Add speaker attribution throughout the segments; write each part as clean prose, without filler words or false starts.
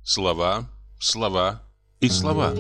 Speaker 1: Слова, слова и слова.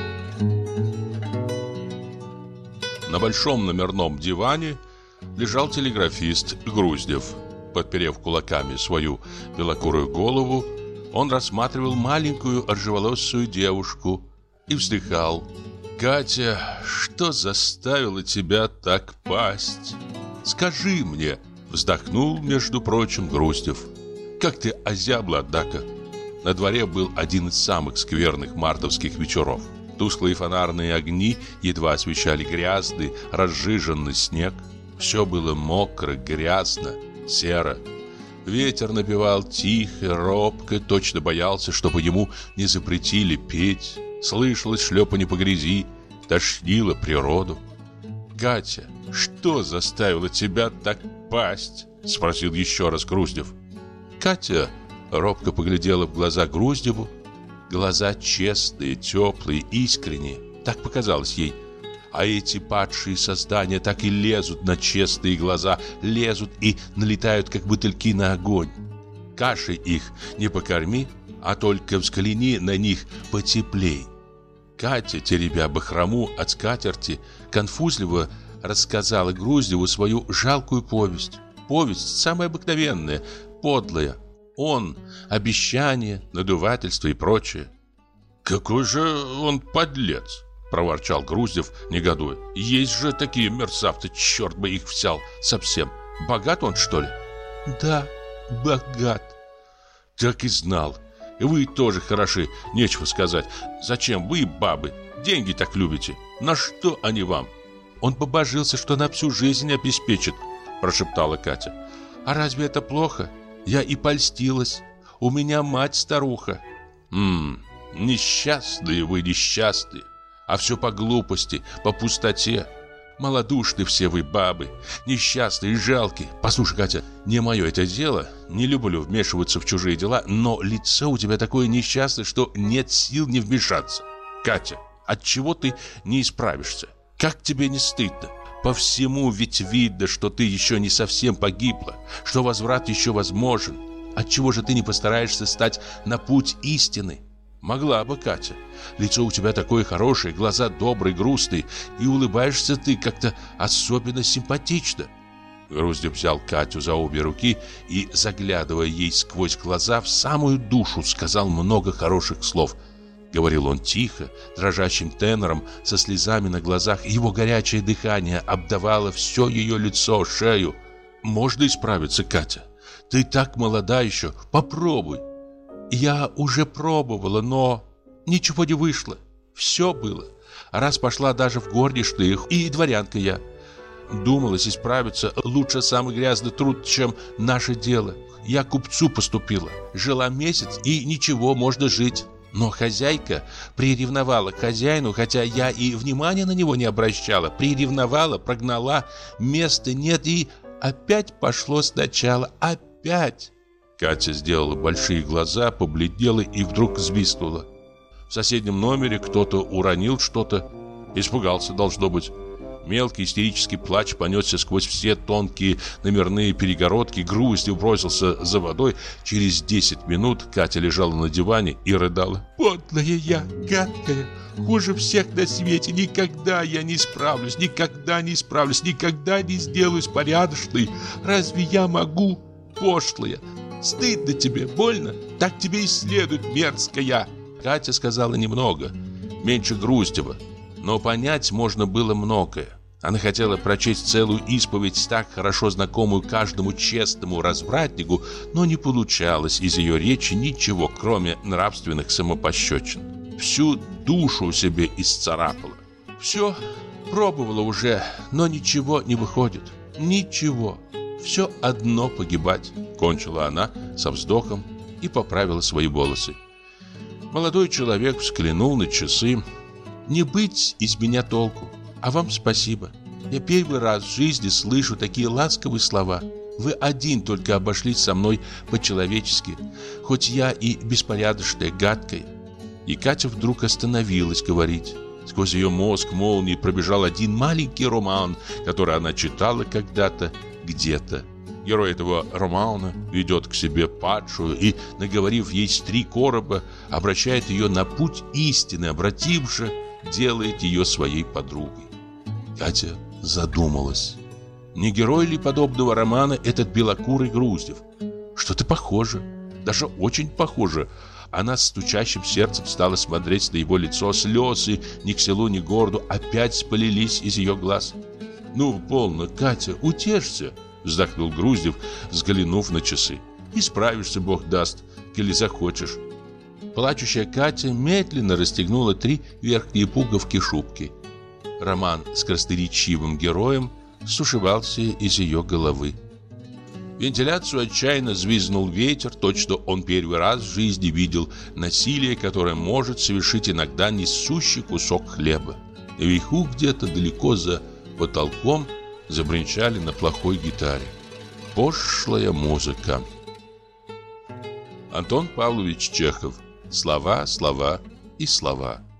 Speaker 1: На большом номерном диване лежал телеграфист Груздев. Подперев кулаками свою белокурую голову, он рассматривал маленькую рыжеволосую девушку и вздыхал. «Катя, что заставило тебя так пасть? Скажи мне!» Вздохнул, между прочим, Груздев. «Как ты озябла, однако!» На дворе был один из самых скверных мартовских вечеров. Тусклые фонарные огни едва освещали грязный, разжиженный снег. Все было мокро, грязно, серо. Ветер напевал тихо, робко, точно боялся, чтобы ему не запретили петь. Слышалось шлепанье по грязи, тошнило природу. «Катя, что заставило тебя так пасть?» — спросил еще раз Груздев. Катя робко поглядела в глаза Груздеву. Глаза честные, теплые, искренние. Так показалось ей. А эти падшие создания так и лезут на честные глаза, лезут и налетают, как мотыльки на огонь. Кашей их не покорми, а только взгляни на них потеплей. Катя, теребя бахрому от скатерти, конфузливо рассказала Груздеву свою жалкую повесть. Повесть самая обыкновенная, подлая. Он, обещание, надувательство и прочее. «Какой же он подлец!» — проворчал Груздев, негодуя. «Есть же такие мерзавцы, черт бы их взял совсем. Богат он, что ли?» «Да, богат». «Так и знал. И вы тоже хороши, нечего сказать. Зачем вы, бабы, деньги так любите? На что они вам?» «Он побожился, что на всю жизнь обеспечит», — прошептала Катя. «А разве это плохо? Я и польстилась. У меня мать старуха». Несчастные вы, несчастные. А все по глупости, по пустоте. Малодушны все вы, бабы, несчастные и жалкие. Послушай, Катя, не мое это дело. Не люблю вмешиваться в чужие дела, но лицо у тебя такое несчастное, что нет сил не вмешаться. Катя, отчего ты не исправишься? Как тебе не стыдно? По всему ведь видно, что ты еще не совсем погибла, что возврат еще возможен. Отчего же ты не постараешься стать на путь истины? Могла бы, Катя. Лицо у тебя такое хорошее, глаза добрые, грустные, и улыбаешься ты как-то особенно симпатично. Груздев взял Катю за обе руки и, заглядывая ей сквозь глаза, в самую душу сказал много хороших слов. Говорил он тихо, дрожащим тенором, со слезами на глазах. Его горячее дыхание обдавало все ее лицо, шею. «Можно исправиться, Катя? Ты так молода еще, попробуй». «Я уже пробовала, но ничего не вышло. Все было. Раз пошла даже в горничные, и дворянка я. Думалось исправиться, лучше самый грязный труд, чем наше дело. Я к купцу поступила. Жила месяц, и ничего, можно жить. Но хозяйка приревновала к хозяину, хотя я и внимания на него не обращала. Приревновала, прогнала, места нет, и опять пошло сначала. Опять!» Катя сделала большие глаза, побледнела и вдруг взвизгнула. В соседнем номере кто-то уронил что-то. Испугался, должно быть. Мелкий истерический плач понесся сквозь все тонкие номерные перегородки. Груздев бросился за водой. Через 10 минут Катя лежала на диване и рыдала. «Подлая я, гадкая, хуже всех на свете. Никогда я не справлюсь, никогда не справлюсь, никогда не сделаюсь порядочной. Разве я могу? Пошлая. Стыдно тебе, больно? Так тебе и следует, мерзкая». Катя сказала немного, меньше Груздева, но понять можно было многое. Она хотела прочесть целую исповедь, так хорошо знакомую каждому честному развратнику, но не получалось из ее речи ничего, кроме нравственных самопощечин. Всю душу себе исцарапала. Все пробовала уже, но ничего не выходит. Ничего. Все одно погибать. Кончила она со вздохом и поправила свои волосы. Молодой человек взглянул на часы. «Не быть из меня толку, а вам спасибо. Я первый раз в жизни слышу такие ласковые слова. Вы один только обошлись со мной по-человечески, хоть я и беспорядочная, гадкая». И Катя вдруг остановилась говорить. Сквозь ее мозг молнией пробежал один маленький роман, который она читала когда-то, где-то. Герой этого романа ведет к себе падшую и, наговорив ей 3 короба, обращает ее на путь истины, обративши, делает ее своей подругой. Катя задумалась. Не герой ли подобного романа этот белокурый Груздев? Что-то похоже, даже очень похоже. Она с стучащим сердцем стала смотреть на его лицо. Слезы ни к селу, ни к городу опять полились из ее глаз. «Ну, полно, Катя, утешься!» Вздохнул Груздев, взглянув на часы. «Исправишься, Бог даст, коли захочешь». Плачущая Катя медленно расстегнула 3 верхние пуговки шубки. Роман с красноречивым героем стушевался из ее головы. В вентиляцию отчаянно звизнул ветер, точно он первый раз в жизни видел насилие, которое может совершить иногда несущий кусок хлеба. Наверху, где-то далеко за потолком, забринчали на плохой гитаре. Пошлая музыка. Антон Павлович Чехов. Слова, слова и слова.